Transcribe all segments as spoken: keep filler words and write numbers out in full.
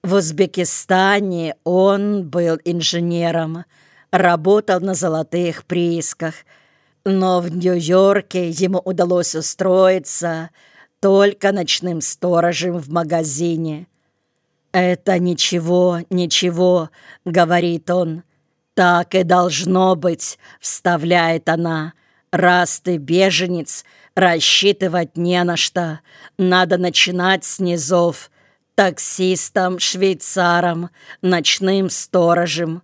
В Узбекистане он был инженером, работал на золотых приисках, но в Нью-Йорке ему удалось устроиться только ночным сторожем в магазине. «Это ничего, ничего», — говорит он. «Так и должно быть», — вставляет она. «Раз ты беженец, рассчитывать не на что. Надо начинать с низов. Таксистом, швейцаром, ночным сторожем».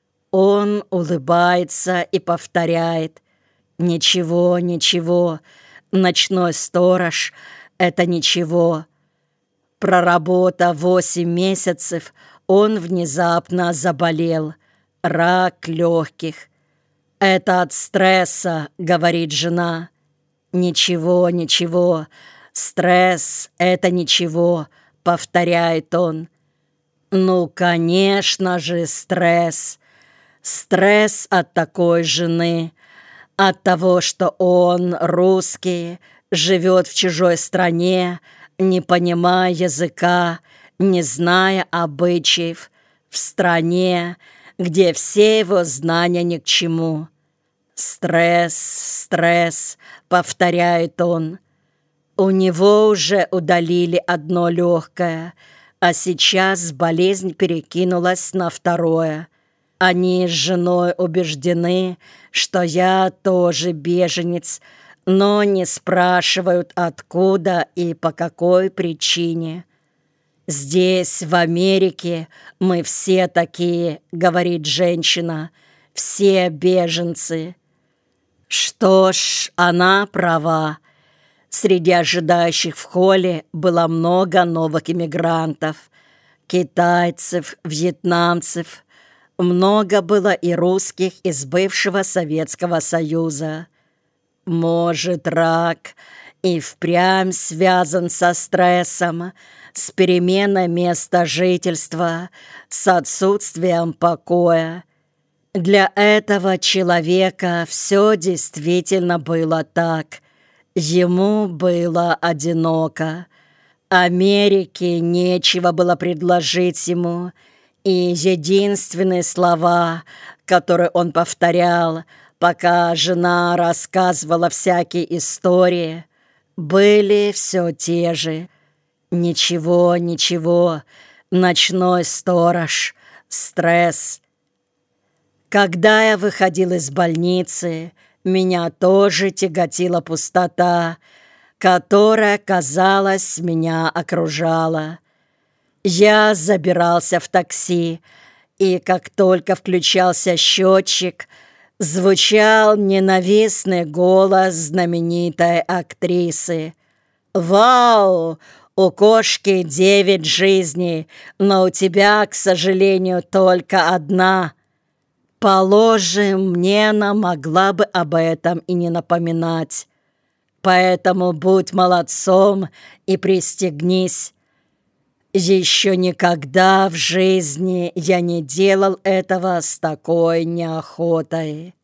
Он улыбается и повторяет: «Ничего, ничего, ночной сторож — это ничего». Проработав восемь месяцев, он внезапно заболел. Рак легких. «Это от стресса», — говорит жена. «Ничего, ничего, стресс — это ничего», — повторяет он. «Ну, конечно же, стресс. Стресс от такой жены, от того, что он, русский, живет в чужой стране, не понимая языка, не зная обычаев, в стране, где все его знания ни к чему. Стресс, стресс», — повторяет он. У него уже удалили одно легкое, а сейчас болезнь перекинулась на второе. Они с женой убеждены, что я тоже беженец, но не спрашивают, откуда и по какой причине. «Здесь, в Америке, мы все такие», — говорит женщина, — «все беженцы». Что ж, она права. Среди ожидающих в холле было много новых иммигрантов, китайцев, вьетнамцев. Много было и русских из бывшего Советского Союза. Может, рак и впрямь связан со стрессом, с переменой места жительства, с отсутствием покоя. Для этого человека все действительно было так. Ему было одиноко. Америке нечего было предложить ему, и единственные слова, которые он повторял, пока жена рассказывала всякие истории, были все те же. «Ничего, ничего, ночной сторож, стресс». Когда я выходил из больницы, меня тоже тяготила пустота, которая, казалось, меня окружала. Я забирался в такси, и как только включался счетчик, звучал ненавистный голос знаменитой актрисы. «Вау! У кошки девять жизней, но у тебя, к сожалению, только одна». Положим, мне она могла бы об этом и не напоминать. Поэтому будь молодцом и пристегнись. Еще никогда в жизни я не делал этого с такой неохотой.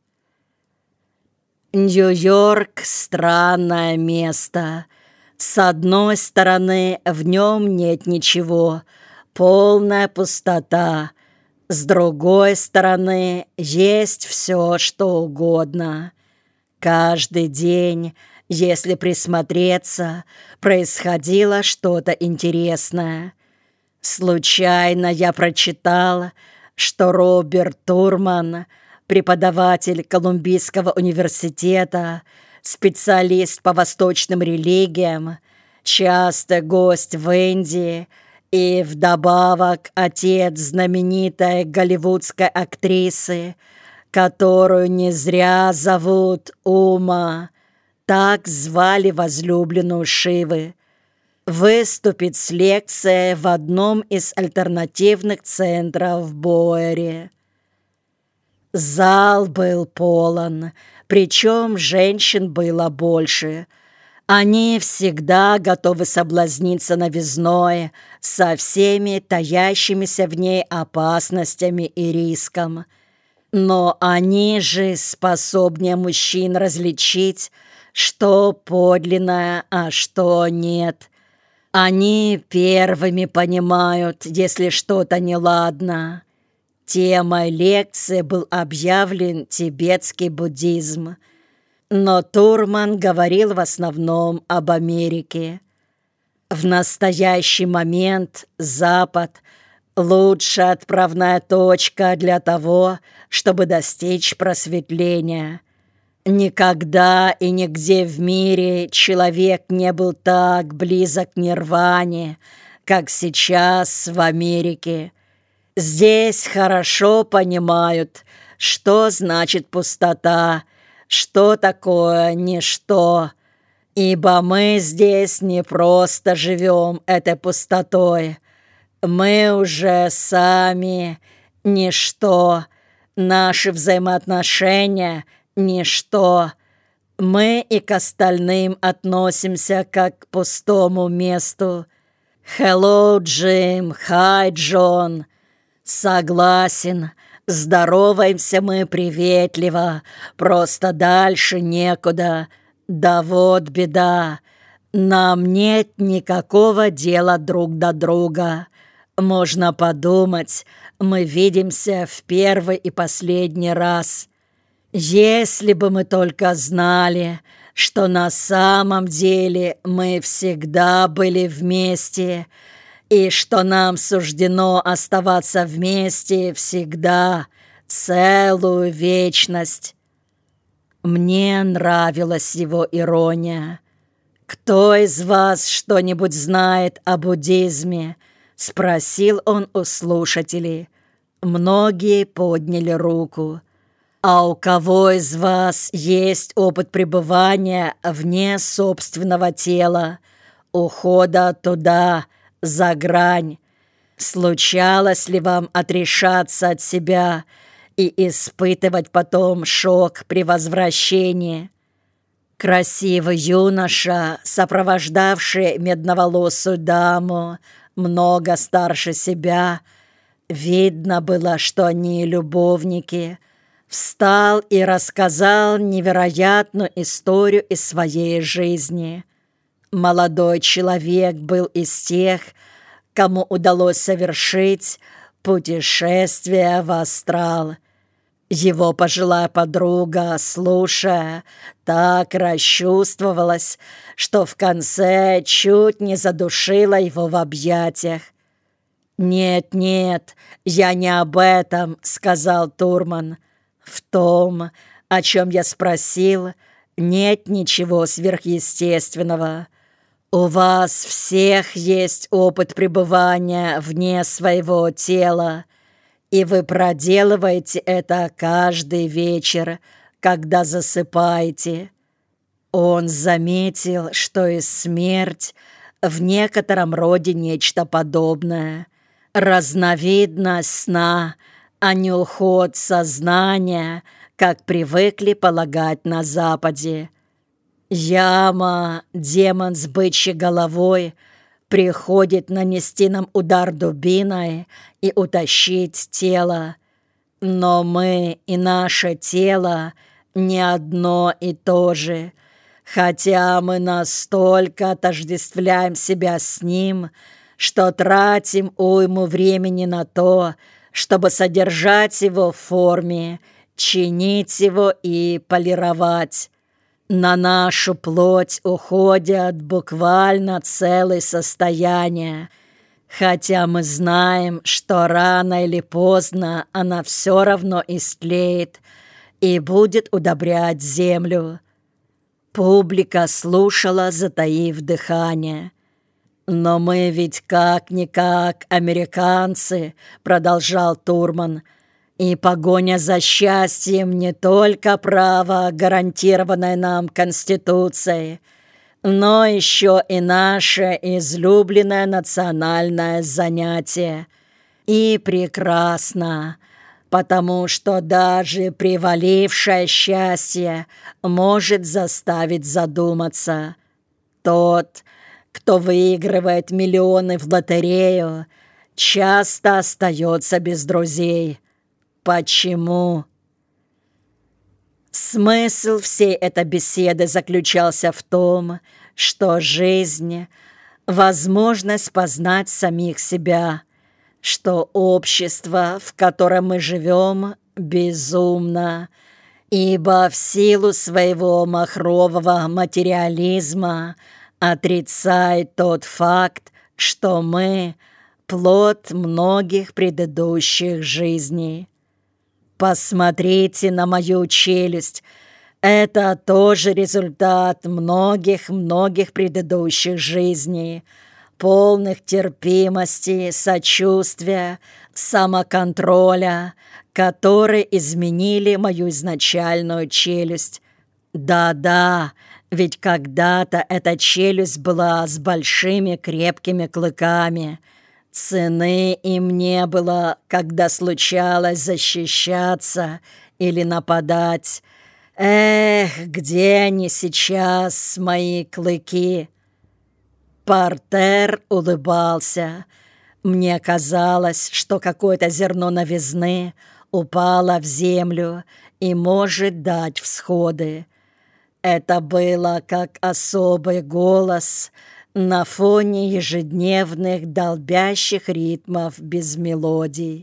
Нью-Йорк — странное место. С одной стороны, в нем нет ничего, полная пустота. С другой стороны, есть все, что угодно. Каждый день, если присмотреться, происходило что-то интересное. Случайно я прочитал, что Роберт Турман, преподаватель Колумбийского университета, специалист по восточным религиям, частый гость в Индии и вдобавок отец знаменитой голливудской актрисы, которую не зря зовут Ума, так звали возлюбленную Шивы, выступит с лекцией в одном из альтернативных центров в Боэре. Зал был полон, причем женщин было больше. Они всегда готовы соблазниться новизной со всеми таящимися в ней опасностями и риском. Но они же способнее мужчин различить, что подлинное, а что нет. Они первыми понимают, если что-то неладно. Темой лекции был объявлен тибетский буддизм, но Турман говорил в основном об Америке. В настоящий момент Запад – лучшая отправная точка для того, чтобы достичь просветления. Никогда и нигде в мире человек не был так близок к нирване, как сейчас в Америке. Здесь хорошо понимают, что значит пустота, что такое ничто, ибо мы здесь не просто живем этой пустотой, мы уже сами ничто, наши взаимоотношения – ничто. Мы и к остальным относимся как к пустому месту. «Hello, Джим! Hi, Джон!» «Согласен, здороваемся мы приветливо, просто дальше некуда. Да вот беда, нам нет никакого дела друг до друга. Можно подумать, мы видимся в первый и последний раз. Если бы мы только знали, что на самом деле мы всегда были вместе, и что нам суждено оставаться вместе всегда, целую вечность». Мне нравилась его ирония. «Кто из вас что-нибудь знает о буддизме?» — спросил он у слушателей. Многие подняли руку. «А у кого из вас есть опыт пребывания вне собственного тела, ухода туда, за грань? Случалось ли вам отрешаться от себя и испытывать потом шок при возвращении?» Красивый юноша, сопровождавший медноволосую даму, много старше себя, видно было, что они любовники, встал и рассказал невероятную историю из своей жизни. Молодой человек был из тех, кому удалось совершить путешествие в астрал. Его пожилая подруга, слушая, так расчувствовалась, что в конце чуть не задушила его в объятиях. «Нет, нет, я не об этом», — сказал Турман. «В том, о чем я спросил, нет ничего сверхъестественного. У вас всех есть опыт пребывания вне своего тела, и вы проделываете это каждый вечер, когда засыпаете». Он заметил, что и смерть в некотором роде нечто подобное, разновидность сна, а не уход сознания, как привыкли полагать на Западе. Яма, демон с бычьей головой, приходит нанести нам удар дубиной и утащить тело. Но мы и наше тело не одно и то же, хотя мы настолько отождествляем себя с ним, что тратим уйму времени на то, чтобы содержать его в форме, чинить его и полировать. На нашу плоть уходят буквально целые состояния, хотя мы знаем, что рано или поздно она все равно истлеет и будет удобрять землю. Публика слушала, затаив дыхание. «Но мы ведь как-никак американцы», — продолжал Турман, «и погоня за счастьем не только право, гарантированное нам Конституцией, но еще и наше излюбленное национальное занятие. И прекрасно, потому что даже привалившее счастье может заставить задуматься. Тот, кто выигрывает миллионы в лотерею, часто остается без друзей. Почему?» Смысл всей этой беседы заключался в том, что жизнь возможность познать самих себя, что общество, в котором мы живем, безумно, ибо в силу своего махрового материализма отрицает тот факт, что мы – плод многих предыдущих жизней. Посмотрите на мою челюсть. Это тоже результат многих-многих предыдущих жизней, полных терпимости, сочувствия, самоконтроля, которые изменили мою изначальную челюсть. Да-да, ведь когда-то эта челюсть была с большими крепкими клыками. Цены им не было, когда случалось защищаться или нападать. Эх, где они сейчас, мои клыки? Портер улыбался. Мне казалось, что какое-то зерно новизны упало в землю и может дать всходы. Это было как особый голос на фоне ежедневных долбящих ритмов без мелодий.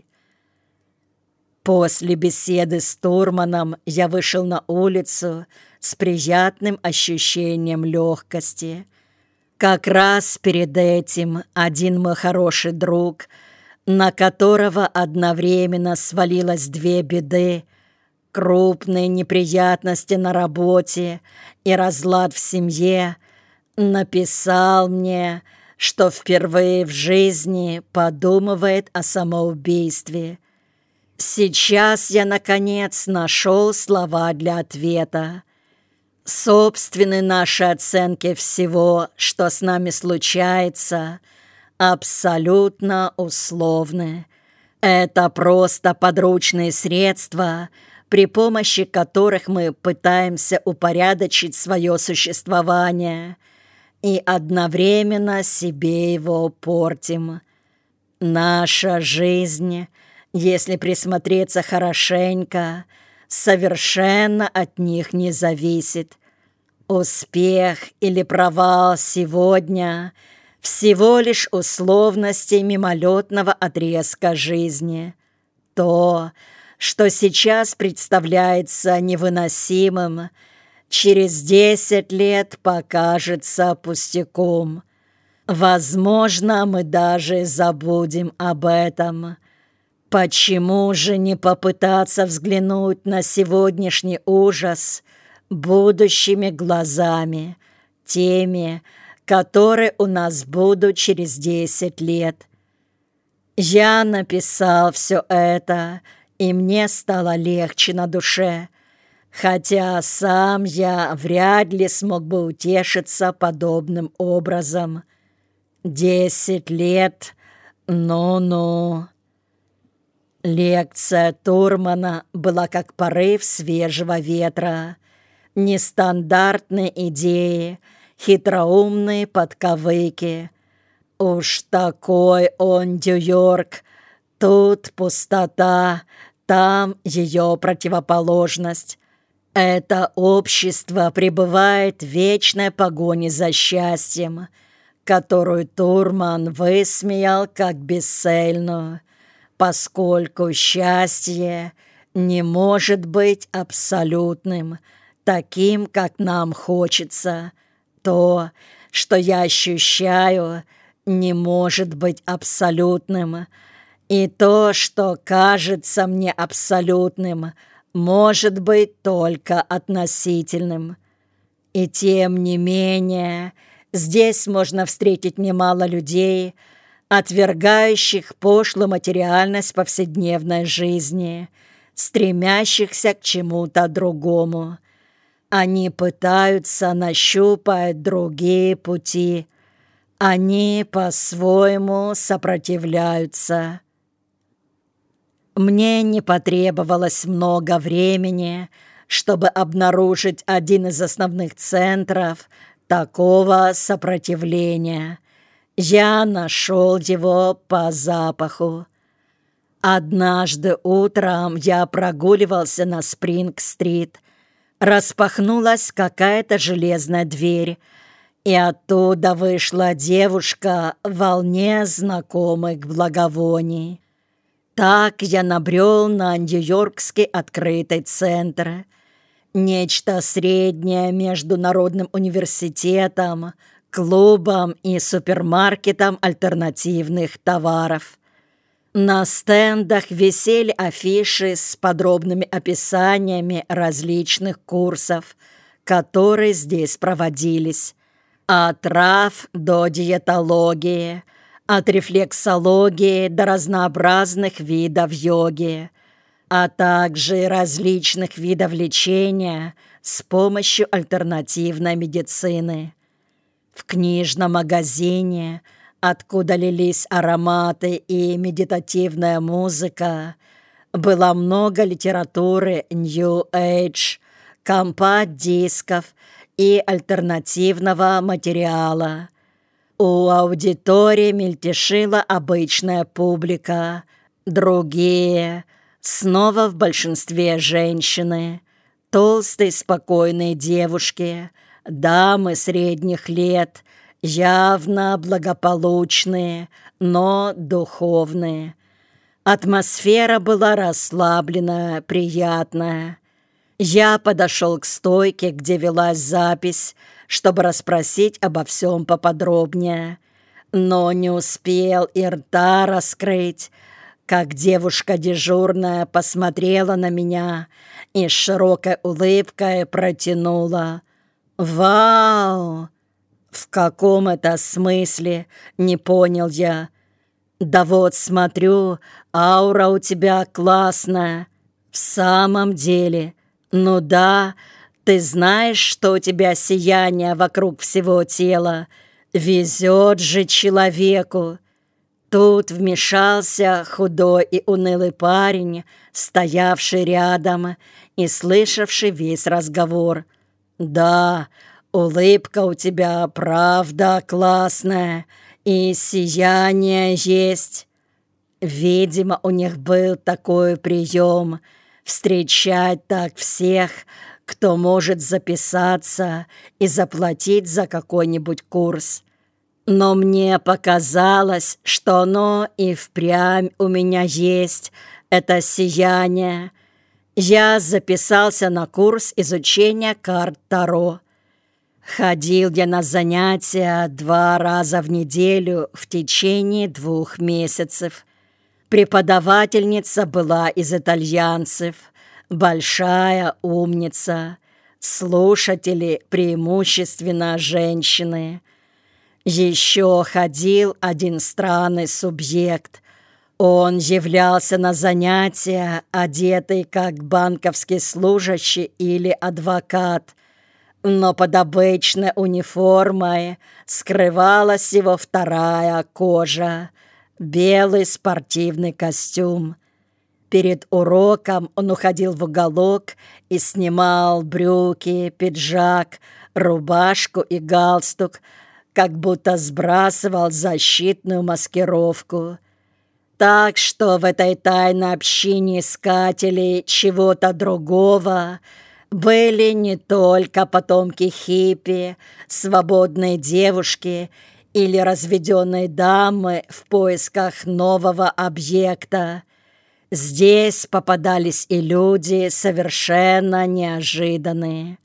После беседы с Турманом я вышел на улицу с приятным ощущением легкости. Как раз перед этим один мой хороший друг, на которого одновременно свалилось две беды, крупные неприятности на работе и разлад в семье, написал мне, что впервые в жизни подумывает о самоубийстве. Сейчас я, наконец, нашел слова для ответа. Собственные наши оценки всего, что с нами случается, абсолютно условны. Это просто подручные средства, при помощи которых мы пытаемся упорядочить свое существование и одновременно себе его портим. Наша жизнь, если присмотреться хорошенько, совершенно от них не зависит. Успех или провал сегодня – всего лишь условности мимолетного отрезка жизни. То, что сейчас представляется невыносимым, через десять лет покажется пустяком. Возможно, мы даже забудем об этом. Почему же не попытаться взглянуть на сегодняшний ужас будущими глазами, теми, которые у нас будут через десять лет? Я написал все это, и мне стало легче на душе, хотя сам я вряд ли смог бы утешиться подобным образом. Десять лет, ну-ну. Лекция Турмана была как порыв свежего ветра. Нестандартные идеи, хитроумные подковыки. Уж такой он Нью-Йорк. Тут пустота, там ее противоположность. Это общество пребывает в вечной погоне за счастьем, которую Турман высмеял как бесцельную, поскольку счастье не может быть абсолютным, таким, как нам хочется. То, что я ощущаю, не может быть абсолютным, и то, что кажется мне абсолютным, может быть только относительным. И тем не менее, здесь можно встретить немало людей, отвергающих пошлую материальность повседневной жизни, стремящихся к чему-то другому. Они пытаются нащупать другие пути. Они по-своему сопротивляются. Мне не потребовалось много времени, чтобы обнаружить один из основных центров такого сопротивления. Я нашел его по запаху. Однажды утром я прогуливался на Спринг-стрит. Распахнулась какая-то железная дверь, и оттуда вышла девушка в волне знакомых благовоний. Так я набрел на Нью-Йоркский открытый центр, нечто среднее между Народным университетом, клубом и супермаркетом альтернативных товаров. На стендах висели афиши с подробными описаниями различных курсов, которые здесь проводились. От трав до диетологии, от рефлексологии до разнообразных видов йоги, а также различных видов лечения с помощью альтернативной медицины. В книжном магазине, откуда лились ароматы и медитативная музыка, было много литературы New Age, компакт-дисков и альтернативного материала. У аудитории мельтешила обычная публика, другие, снова в большинстве женщины, толстые спокойные девушки, дамы средних лет, явно благополучные, но духовные. Атмосфера была расслабленная, приятная. Я подошел к стойке, где велась запись, чтобы расспросить обо всем поподробнее, но не успел и рта раскрыть, как девушка дежурная посмотрела на меня и с широкой улыбкой протянула: «Вау!» «В каком это смысле?» — не понял я. «Да вот, смотрю, аура у тебя классная». «В самом деле? Ну да, ты знаешь, что у тебя сияние вокруг всего тела. Везет же человеку». Тут вмешался худой и унылый парень, стоявший рядом и слышавший весь разговор. «Да, улыбка у тебя правда классная, и сияние есть». Видимо, у них был такой прием — встречать так всех, кто может записаться и заплатить за какой-нибудь курс. Но мне показалось, что оно и впрямь у меня есть, это сияние. Я записался на курс изучения карт Таро. Ходил я на занятия два раза в неделю в течение двух месяцев. Преподавательница была из итальянцев, большая умница. Слушатели преимущественно женщины. Еще ходил один странный субъект. Он являлся на занятия, одетый как банковский служащий или адвокат, но под обычной униформой скрывалась его вторая кожа — белый спортивный костюм. Перед уроком он уходил в уголок и снимал брюки, пиджак, рубашку и галстук, как будто сбрасывал защитную маскировку. Так что в этой тайной общине искателей чего-то другого были не только потомки хиппи, свободные девушки или разведенные дамы в поисках нового объекта. Здесь попадались и люди совершенно неожиданные.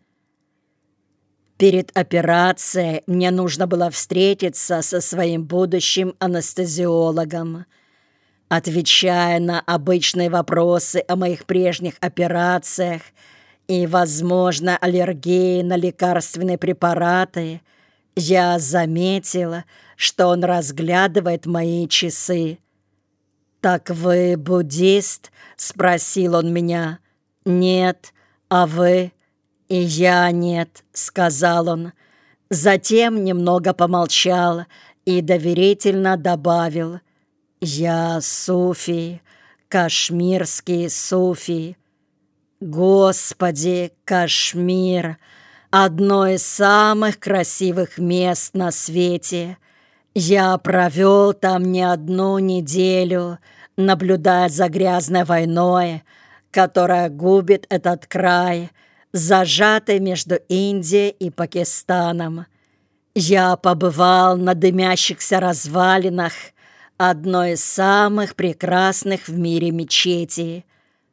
Перед операцией мне нужно было встретиться со своим будущим анестезиологом. Отвечая на обычные вопросы о моих прежних операциях и, возможно, аллергии на лекарственные препараты, я заметила, что он разглядывает мои часы. «Так вы буддист?» — спросил он меня. «Нет, а вы?» «И я нет», — сказал он. Затем немного помолчал и доверительно добавил: «Я суфи, кашмирский суфи». Господи, Кашмир — одно из самых красивых мест на свете. Я провел там не одну неделю, наблюдая за грязной войной, которая губит этот край, зажатый между Индией и Пакистаном. Я побывал на дымящихся развалинах одной из самых прекрасных в мире мечетей,